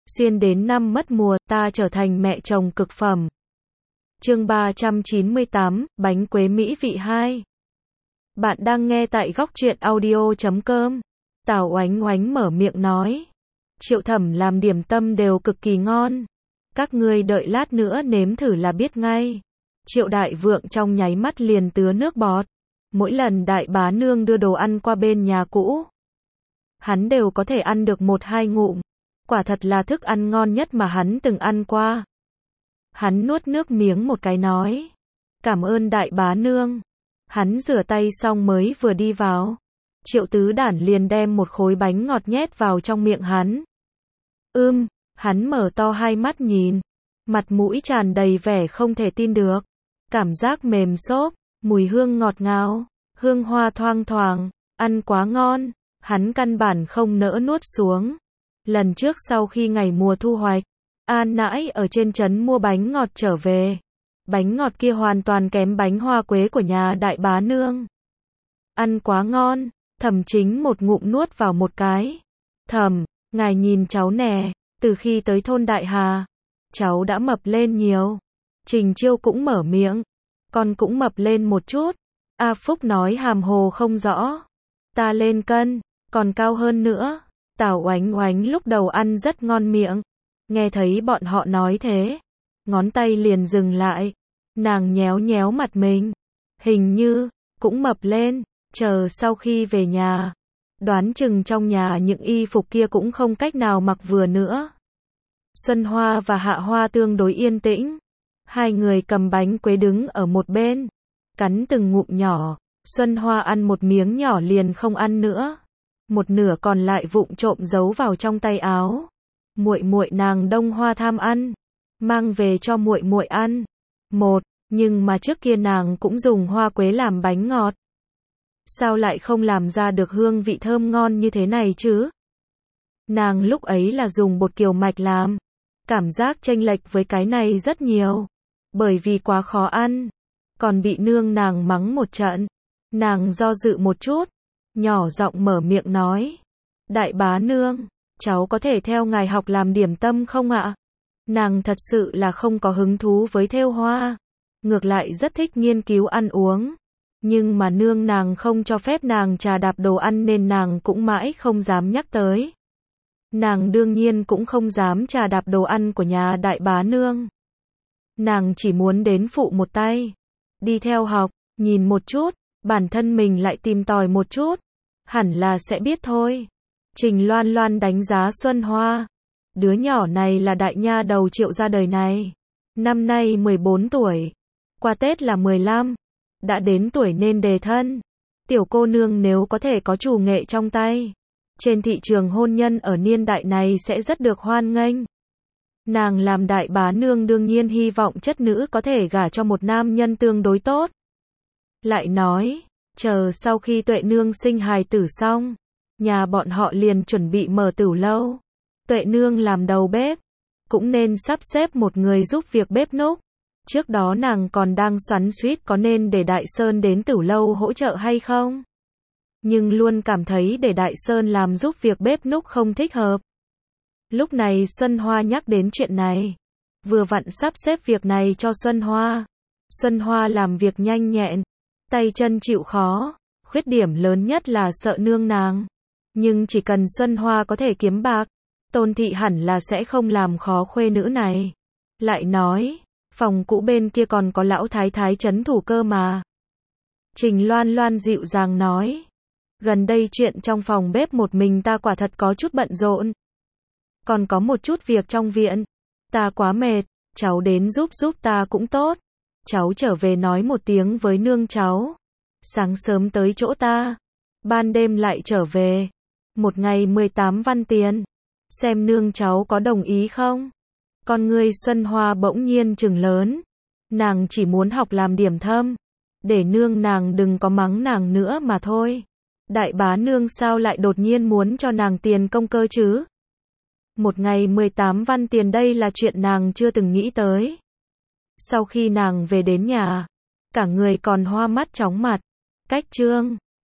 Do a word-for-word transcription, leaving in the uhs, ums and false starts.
Xuyên đến năm mất mùa, ta trở thành mẹ chồng cực phẩm. Chương ba trăm chín mươi tám, bánh quế mỹ vị hai. Bạn đang nghe tại góc truyện audio chấm com. Tào Oánh Oánh mở miệng nói. Triệu Thẩm làm điểm tâm đều cực kỳ ngon. Các ngươi đợi lát nữa nếm thử là biết ngay. Triệu Đại Vượng trong nháy mắt liền tứa nước bọt. Mỗi lần Đại Bá Nương đưa đồ ăn qua bên nhà cũ, hắn đều có thể ăn được một hai ngụm. Quả thật là thức ăn ngon nhất mà hắn từng ăn qua. Hắn nuốt nước miếng một cái nói. Cảm ơn Đại Bá Nương. Hắn rửa tay xong mới vừa đi vào. Triệu Tứ Đản liền đem một khối bánh ngọt nhét vào trong miệng hắn. Ưm, hắn mở to hai mắt nhìn. Mặt mũi tràn đầy vẻ không thể tin được. Cảm giác mềm xốp, mùi hương ngọt ngào, hương hoa thoang thoảng, ăn quá ngon. Hắn căn bản không nỡ nuốt xuống. Lần trước sau khi ngày mùa thu hoạch, An Nãi ở trên trấn mua bánh ngọt trở về. Bánh ngọt kia hoàn toàn kém bánh hoa quế của nhà Đại Bá Nương. Ăn quá ngon, Thẩm Chính một ngụm nuốt vào một cái. Thẩm, ngài nhìn cháu nè, từ khi tới thôn Đại Hà, cháu đã mập lên nhiều. Trình Chiêu cũng mở miệng, con cũng mập lên một chút. A Phúc nói hàm hồ không rõ. Ta lên cân, còn cao hơn nữa. Tào Oánh Oánh lúc đầu ăn rất ngon miệng. Nghe thấy bọn họ nói thế, ngón tay liền dừng lại. Nàng nhéo nhéo mặt mình. Hình như, cũng mập lên. Chờ sau khi về nhà, đoán chừng trong nhà những y phục kia cũng không cách nào mặc vừa nữa. Xuân Hoa và Hạ Hoa tương đối yên tĩnh. Hai người cầm bánh quế đứng ở một bên, cắn từng ngụm nhỏ. Xuân Hoa ăn một miếng nhỏ liền không ăn nữa. Một nửa còn lại vụng trộm giấu vào trong tay áo. Muội muội nàng Đông Hoa tham ăn, mang về cho muội muội ăn. Một, nhưng mà trước kia nàng cũng dùng hoa quế làm bánh ngọt. Sao lại không làm ra được hương vị thơm ngon như thế này chứ? Nàng lúc ấy là dùng bột kiều mạch làm. Cảm giác chênh lệch với cái này rất nhiều. Bởi vì quá khó ăn. Còn bị nương nàng mắng một trận. Nàng do dự một chút, nhỏ giọng mở miệng nói. Đại Bá Nương, cháu có thể theo ngài học làm điểm tâm không ạ? Nàng thật sự là không có hứng thú với thêu hoa. Ngược lại rất thích nghiên cứu ăn uống. Nhưng mà nương nàng không cho phép nàng trà đạp đồ ăn nên nàng cũng mãi không dám nhắc tới. Nàng đương nhiên cũng không dám trà đạp đồ ăn của nhà Đại Bá Nương. Nàng chỉ muốn đến phụ một tay. Đi theo học, nhìn một chút, bản thân mình lại tìm tòi một chút. Hẳn là sẽ biết thôi. Trình Loan Loan đánh giá Xuân Hoa. Đứa nhỏ này là đại nha đầu Triệu ra đời này. Năm nay mười bốn tuổi. Qua Tết là mười lăm. Đã đến tuổi nên đề thân. Tiểu cô nương nếu có thể có chủ nghệ trong tay, trên thị trường hôn nhân ở niên đại này sẽ rất được hoan nghênh. Nàng làm Đại Bá Nương đương nhiên hy vọng chất nữ có thể gả cho một nam nhân tương đối tốt. Lại nói, chờ sau khi Tuệ Nương sinh hài tử xong, nhà bọn họ liền chuẩn bị mở tửu lâu. Tuệ Nương làm đầu bếp, cũng nên sắp xếp một người giúp việc bếp núc. Trước đó nàng còn đang xoắn xuýt có nên để Đại Sơn đến tửu lâu hỗ trợ hay không. Nhưng luôn cảm thấy để Đại Sơn làm giúp việc bếp núc không thích hợp. Lúc này Xuân Hoa nhắc đến chuyện này. Vừa vặn sắp xếp việc này cho Xuân Hoa. Xuân Hoa làm việc nhanh nhẹn, tay chân chịu khó. Khuyết điểm lớn nhất là sợ nương nàng. Nhưng chỉ cần Xuân Hoa có thể kiếm bạc, Tôn thị hẳn là sẽ không làm khó khuê nữ này. Lại nói, phòng cũ bên kia còn có lão thái thái trấn thủ cơ mà. Trình Loan Loan dịu dàng nói. Gần đây chuyện trong phòng bếp một mình ta quả thật có chút bận rộn. Còn có một chút việc trong viện. Ta quá mệt, cháu đến giúp giúp ta cũng tốt. Cháu trở về nói một tiếng với nương cháu. Sáng sớm tới chỗ ta, ban đêm lại trở về. Một ngày mười tám văn tiền. Xem nương cháu có đồng ý không? Con ngươi Xuân Hoa bỗng nhiên trừng lớn. Nàng chỉ muốn học làm điểm thâm, để nương nàng đừng có mắng nàng nữa mà thôi. Đại Bá Nương sao lại đột nhiên muốn cho nàng tiền công cơ chứ? Một ngày mười tám văn tiền đây là chuyện nàng chưa từng nghĩ tới. Sau khi nàng về đến nhà, cả người còn hoa mắt chóng mặt. Cách trương,